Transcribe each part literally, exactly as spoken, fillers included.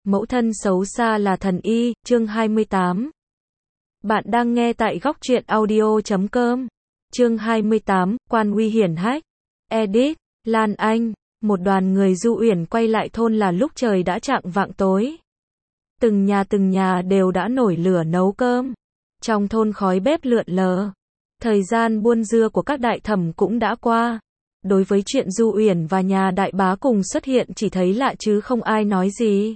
Mẫu thân xấu xa là thần y, chương hai mươi tám. Bạn đang nghe tại góc truyện audio chấm com. Chương hai mươi tám, Quan Uy hiển hách. Edit, Lan Anh. Một đoàn người Du Uyển quay lại thôn là lúc trời đã chạng vạng tối. Từng nhà từng nhà đều đã nổi lửa nấu cơm. Trong thôn khói bếp lượn lờ. Thời gian buôn dưa của các đại thẩm cũng đã qua. Đối với chuyện Du Uyển và nhà đại bá cùng xuất hiện chỉ thấy lạ chứ không ai nói gì.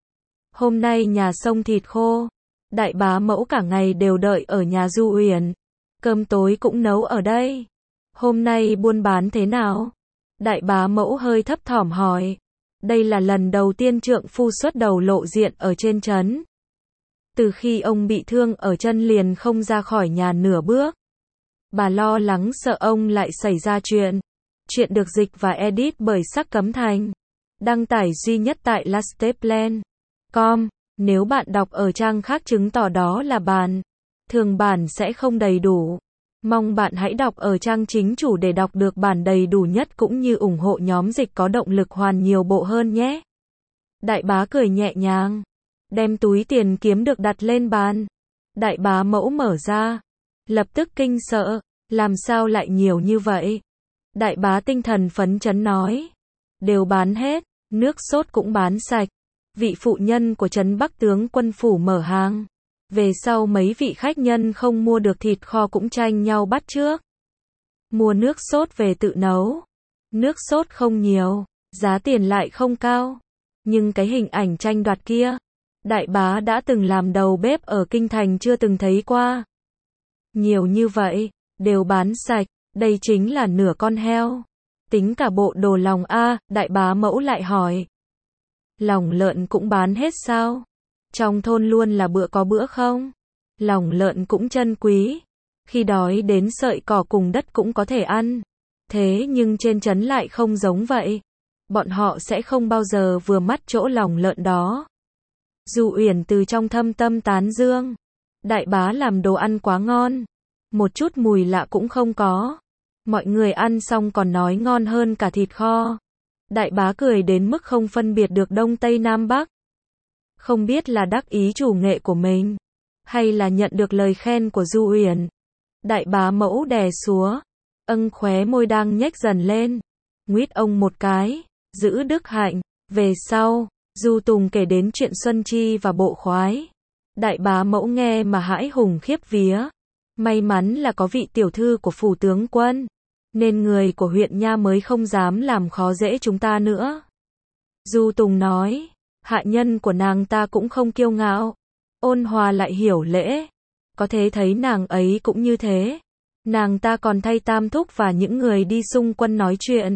Hôm nay nhà xông thịt khô. Đại bá mẫu cả ngày đều đợi ở nhà Du Uyển. Cơm tối cũng nấu ở đây. Hôm nay buôn bán thế nào? Đại bá mẫu hơi thấp thỏm hỏi. Đây là lần đầu tiên trượng phu xuất đầu lộ diện ở trên trấn. Từ khi ông bị thương ở chân liền không ra khỏi nhà nửa bước. Bà lo lắng sợ ông lại xảy ra chuyện. Chuyện được dịch và edit bởi Sắc Cấm Thành. Đăng tải duy nhất tại lasteplan chấm com. Nếu bạn đọc ở trang khác chứng tỏ đó là bản. Thường bản sẽ không đầy đủ. Mong bạn hãy đọc ở trang chính chủ để đọc được bản đầy đủ nhất cũng như ủng hộ nhóm dịch có động lực hoàn nhiều bộ hơn nhé. Đại bá cười nhẹ nhàng. Đem túi tiền kiếm được đặt lên bàn. Đại bá mẫu mở ra. Lập tức kinh sợ. Làm sao lại nhiều như vậy? Đại bá tinh thần phấn chấn nói. Đều bán hết. Nước sốt cũng bán sạch. Vị phụ nhân của trấn Bắc tướng quân phủ mở hàng. Về sau mấy vị khách nhân không mua được thịt kho cũng tranh nhau bắt trước. Mua nước sốt về tự nấu. Nước sốt không nhiều, giá tiền lại không cao. Nhưng cái hình ảnh tranh đoạt kia, đại bá đã từng làm đầu bếp ở kinh thành chưa từng thấy qua. Nhiều như vậy, đều bán sạch, đây chính là nửa con heo. Tính cả bộ đồ lòng a, đại bá mẫu lại hỏi. Lòng lợn cũng bán hết sao? Trong thôn luôn là bữa có bữa không? Lòng lợn cũng chân quý. Khi đói đến sợi cỏ cùng đất cũng có thể ăn. Thế nhưng trên trấn lại không giống vậy. Bọn họ sẽ không bao giờ vừa mắt chỗ lòng lợn đó. Du Uyển từ trong thâm tâm tán dương. Đại bá làm đồ ăn quá ngon. Một chút mùi lạ cũng không có. Mọi người ăn xong còn nói ngon hơn cả thịt kho. Đại bá cười đến mức không phân biệt được Đông Tây Nam Bắc. Không biết là đắc ý chủ nghệ của mình, hay là nhận được lời khen của Du Uyển. Đại bá mẫu đè súa, âng khóe môi đang nhếch dần lên. Nguyết ông một cái, giữ đức hạnh. Về sau, Du Tùng kể đến chuyện Xuân Chi và bộ khoái. Đại bá mẫu nghe mà hãi hùng khiếp vía. May mắn là có vị tiểu thư của phủ tướng quân, nên người của huyện nha mới không dám làm khó dễ chúng ta nữa. Du Tùng nói. Hạ nhân của nàng ta cũng không kiêu ngạo, ôn hòa lại hiểu lễ. Có thể thấy nàng ấy cũng như thế. Nàng ta còn thay tam thúc và những người đi xung quân nói chuyện,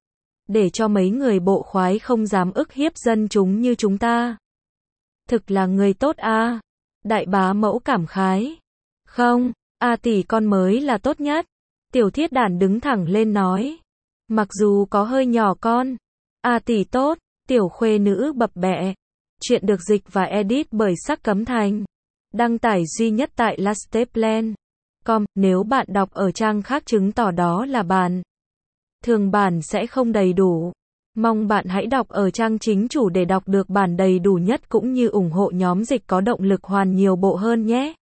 để cho mấy người bộ khoái không dám ức hiếp dân chúng như chúng ta. Thực là người tốt a. Đại bá mẫu cảm khái. Không, A tỷ con mới là tốt nhất. Tiểu Thiết Đản đứng thẳng lên nói. Mặc dù có hơi nhỏ con, A tỷ tốt. Tiểu khuê nữ bập bẹ. Chuyện được dịch và edit bởi Sắc Cấm Thành. Đăng tải duy nhất tại lasteplan chấm com. Nếu bạn đọc ở trang khác chứng tỏ đó là bản. Thường bản sẽ không đầy đủ. Mong bạn hãy đọc ở trang chính chủ để đọc được bản đầy đủ nhất cũng như ủng hộ nhóm dịch có động lực hoàn nhiều bộ hơn nhé.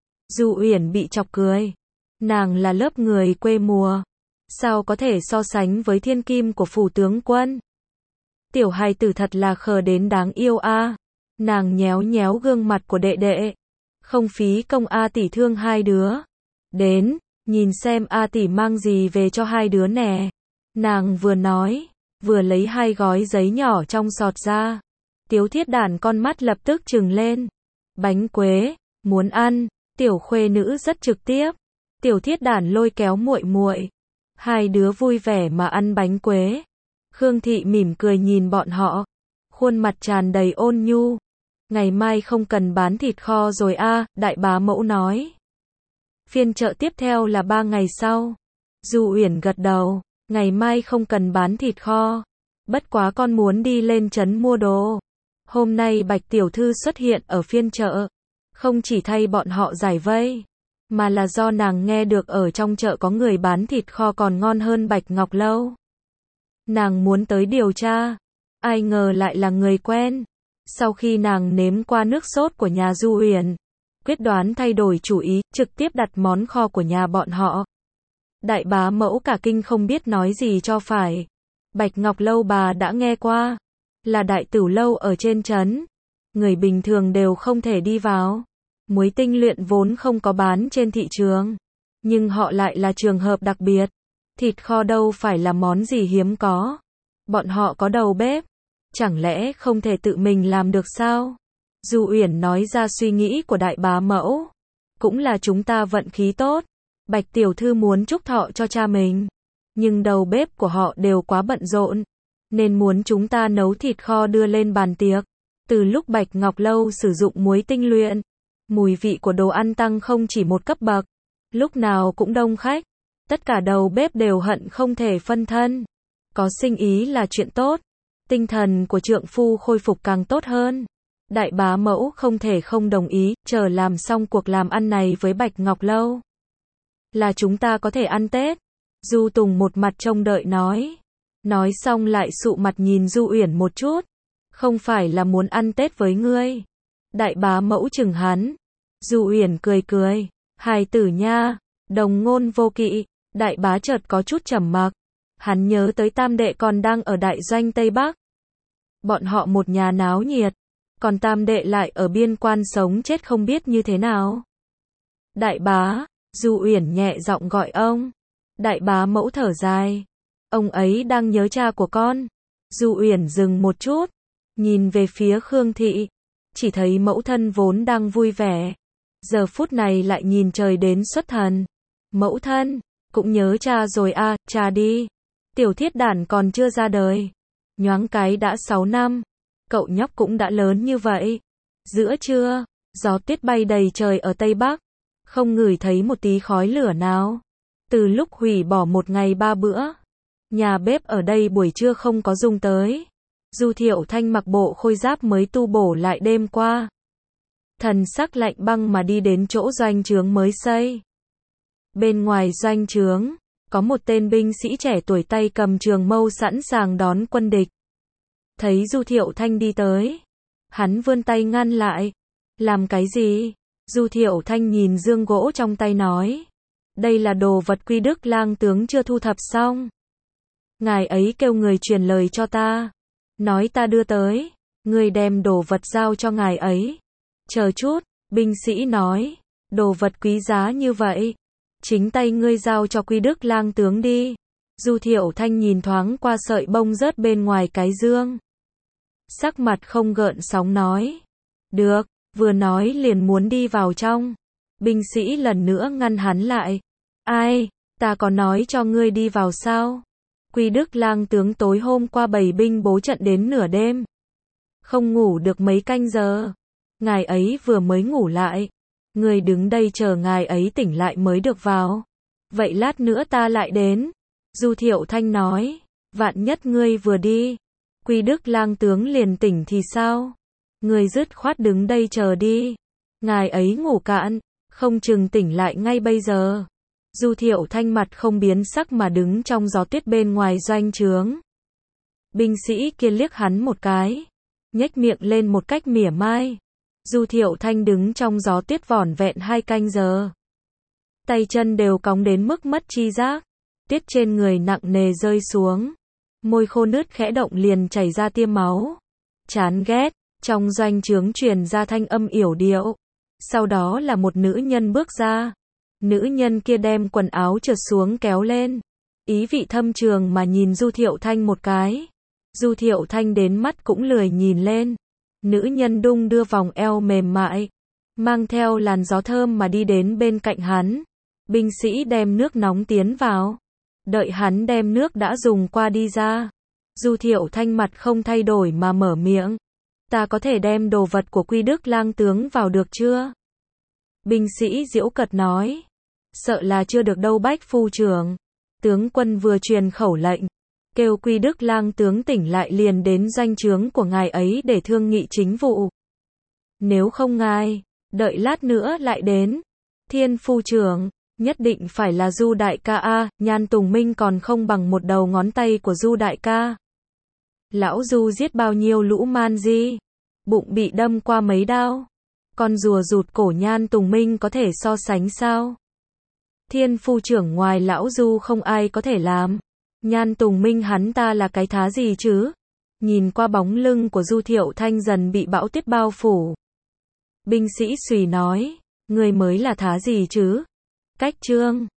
Du Uyển bị chọc cười. Nàng là lớp người quê mùa. Sao có thể so sánh với thiên kim của phủ tướng quân? Tiểu hài tử thật là khờ đến đáng yêu a. À. Nàng nhéo nhéo gương mặt của đệ đệ. Không phí công A tỷ thương hai đứa. Đến, nhìn xem A tỷ mang gì về cho hai đứa nè. Nàng vừa nói, vừa lấy hai gói giấy nhỏ trong sọt ra. Tiếu Thiết Đản con mắt lập tức trừng lên. Bánh quế, muốn ăn. Tiểu khuê nữ rất trực tiếp. Tiểu Thiết Đản lôi kéo muội muội. Hai đứa vui vẻ mà ăn bánh quế. Khương Thị mỉm cười nhìn bọn họ, khuôn mặt tràn đầy ôn nhu. Ngày mai không cần bán thịt kho rồi a, à, đại bá mẫu nói. Phiên chợ tiếp theo là ba ngày sau. Du Uyển gật đầu, ngày mai không cần bán thịt kho. Bất quá con muốn đi lên trấn mua đồ. Hôm nay Bạch tiểu thư xuất hiện ở phiên chợ, không chỉ thay bọn họ giải vây, mà là do nàng nghe được ở trong chợ có người bán thịt kho còn ngon hơn Bạch Ngọc Lâu. Nàng muốn tới điều tra, ai ngờ lại là người quen. Sau khi nàng nếm qua nước sốt của nhà Du Uyển, quyết đoán thay đổi chủ ý, trực tiếp đặt món kho của nhà bọn họ. Đại bá mẫu cả kinh không biết nói gì cho phải. Bạch Ngọc Lâu bà đã nghe qua, là đại tửu lâu ở trên trấn. Người bình thường đều không thể đi vào. Muối tinh luyện vốn không có bán trên thị trường. Nhưng họ lại là trường hợp đặc biệt. Thịt kho đâu phải là món gì hiếm có. Bọn họ có đầu bếp. Chẳng lẽ không thể tự mình làm được sao? Du Uyển nói ra suy nghĩ của đại bá mẫu. Cũng là chúng ta vận khí tốt. Bạch tiểu thư muốn chúc thọ cho cha mình. Nhưng đầu bếp của họ đều quá bận rộn. Nên muốn chúng ta nấu thịt kho đưa lên bàn tiệc. Từ lúc Bạch Ngọc Lâu sử dụng muối tinh luyện, mùi vị của đồ ăn tăng không chỉ một cấp bậc. Lúc nào cũng đông khách. Tất cả đầu bếp đều hận không thể phân thân. Có sinh ý là chuyện tốt. Tinh thần của trượng phu khôi phục càng tốt hơn. Đại bá mẫu không thể không đồng ý, chờ làm xong cuộc làm ăn này với Bạch Ngọc Lâu. Là chúng ta có thể ăn Tết. Du Tùng một mặt trông đợi nói. Nói xong lại sụ mặt nhìn Du Uyển một chút. Không phải là muốn ăn Tết với ngươi. Đại bá mẫu chừng hắn. Du Uyển cười cười. Hài tử nha, đồng ngôn vô kỵ. Đại bá chợt có chút trầm mặc. Hắn nhớ tới tam đệ còn đang ở đại doanh Tây Bắc. Bọn họ một nhà náo nhiệt. Còn tam đệ lại ở biên quan sống chết không biết như thế nào. Đại bá, Du Uyển nhẹ giọng gọi ông. Đại bá mẫu thở dài. Ông ấy đang nhớ cha của con. Du Uyển dừng một chút. Nhìn về phía Khương Thị. Chỉ thấy mẫu thân vốn đang vui vẻ. Giờ phút này lại nhìn trời đến xuất thần. Mẫu thân, cũng nhớ cha rồi à, cha đi. Tiểu thiết đản còn chưa ra đời. Nhoáng cái đã sáu năm. Cậu nhóc cũng đã lớn như vậy. Giữa trưa, gió tuyết bay đầy trời ở Tây Bắc. Không ngửi thấy một tí khói lửa nào. Từ lúc hủy bỏ một ngày ba bữa. Nhà bếp ở đây buổi trưa không có dùng tới. Du Thiệu Thanh mặc bộ khôi giáp mới tu bổ lại đêm qua. Thần sắc lạnh băng mà đi đến chỗ doanh trướng mới xây. Bên ngoài doanh trướng, có một tên binh sĩ trẻ tuổi tay cầm trường mâu sẵn sàng đón quân địch. Thấy Du Thiệu Thanh đi tới, hắn vươn tay ngăn lại. Làm cái gì? Du Thiệu Thanh nhìn dương gỗ trong tay nói. Đây là đồ vật Quy Đức lang tướng chưa thu thập xong. Ngài ấy kêu người truyền lời cho ta. Nói ta đưa tới. Người đem đồ vật giao cho ngài ấy. Chờ chút, binh sĩ nói. Đồ vật quý giá như vậy. Chính tay ngươi giao cho Quy Đức lang tướng đi. Du Thiệu Thanh nhìn thoáng qua sợi bông rớt bên ngoài cái dương. Sắc mặt không gợn sóng nói. Được, vừa nói liền muốn đi vào trong. Binh sĩ lần nữa ngăn hắn lại. Ai, ta có nói cho ngươi đi vào sao? Quy Đức lang tướng tối hôm qua bày binh bố trận đến nửa đêm. Không ngủ được mấy canh giờ. Ngài ấy vừa mới ngủ lại. Ngươi đứng đây chờ ngài ấy tỉnh lại mới được vào. Vậy lát nữa ta lại đến. Du Thiệu Thanh nói. Vạn nhất ngươi vừa đi. Quy Đức lang tướng liền tỉnh thì sao? Ngươi dứt khoát đứng đây chờ đi. Ngài ấy ngủ cạn. Không chừng tỉnh lại ngay bây giờ. Du Thiệu Thanh mặt không biến sắc mà đứng trong gió tuyết bên ngoài doanh trướng. Binh sĩ kia liếc hắn một cái. Nhếch miệng lên một cách mỉa mai. Du Thiệu Thanh đứng trong gió tuyết vỏn vẹn hai canh giờ. Tay chân đều cóng đến mức mất chi giác. Tuyết trên người nặng nề rơi xuống. Môi khô nứt khẽ động liền chảy ra tia máu. Chán ghét, trong doanh trướng truyền ra thanh âm yểu điệu. Sau đó là một nữ nhân bước ra. Nữ nhân kia đem quần áo trượt xuống kéo lên. Ý vị thâm trường mà nhìn Du Thiệu Thanh một cái. Du Thiệu Thanh đến mắt cũng lười nhìn lên. Nữ nhân đung đưa vòng eo mềm mại. Mang theo làn gió thơm mà đi đến bên cạnh hắn. Binh sĩ đem nước nóng tiến vào. Đợi hắn đem nước đã dùng qua đi ra. Du Thiệu Thanh mặt không thay đổi mà mở miệng. Ta có thể đem đồ vật của Quy Đức lang tướng vào được chưa? Binh sĩ giễu cợt nói. Sợ là chưa được đâu Bách phu trưởng. Tướng quân vừa truyền khẩu lệnh. Kêu Quy Đức lang tướng tỉnh lại liền đến doanh trướng của ngài ấy để thương nghị chính vụ. Nếu không ngài, đợi lát nữa lại đến. Thiên phu trưởng, nhất định phải là Du đại ca a, Nhan Tùng Minh còn không bằng một đầu ngón tay của Du đại ca. Lão Du giết bao nhiêu lũ man di. bụng bị đâm qua mấy đao. Con rùa rụt cổ Nhan Tùng Minh có thể so sánh sao? Thiên phu trưởng ngoài lão Du không ai có thể làm. Nhan Tùng Minh hắn ta là cái thá gì chứ? Nhìn qua bóng lưng của Du Thiệu Thanh dần bị bão tuyết bao phủ. Binh sĩ Xùy nói, người mới là thá gì chứ? Cách Trương